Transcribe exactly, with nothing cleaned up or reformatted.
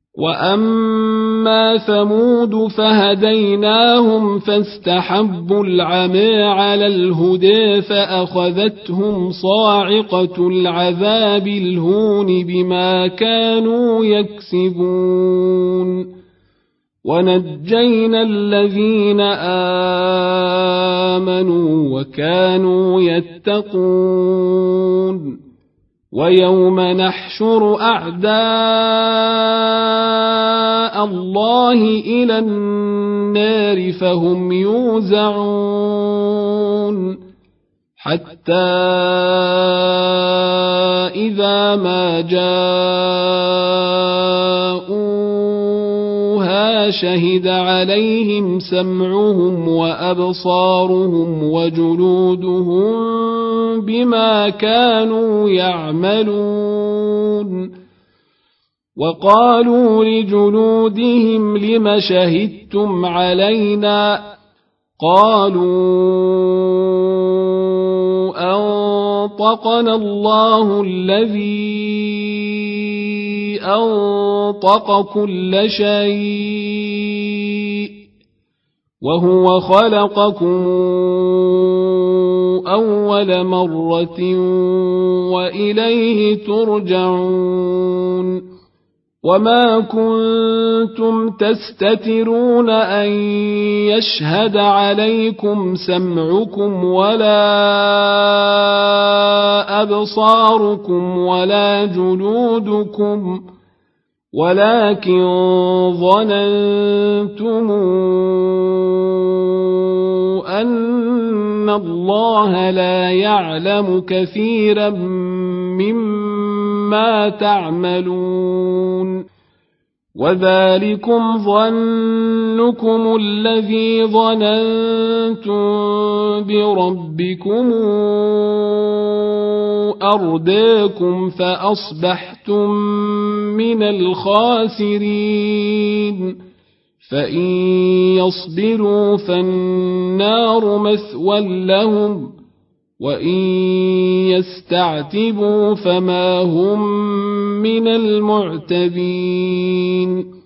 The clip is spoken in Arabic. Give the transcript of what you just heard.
وأما ثمود فهديناهم فاستحبوا العمى على الهدى فأخذتهم صاعقة العذاب الهون بما كانوا يكسبون ونجينا الذين آمنوا وكانوا يتقون ويوم نحشر أعداء الله إلى النار فهم يوزعون حتى إذا ما جاءوها شهد عليهم سمعهم وأبصارهم وجلودهم بما كانوا يعملون وقالوا لجلودهم لم شهدتم علينا قالوا أنطقنا الله الذي أنطق كل شيء وهو خلقكم أول مرة وإليه ترجعون وما كنتم تستترون أن يشهد عليكم سمعكم ولا أبصاركم ولا جلودكم ولكن ظننتم أن الله لا يعلم كثيرا مما تعملون وذلكم ظنكم الذي ظننتم بربكم أرداكم فأصبحتم من الخاسرين فإن يصبروا فالنار مثوى لهم وإن يستعتبوا فما هم من المعتبين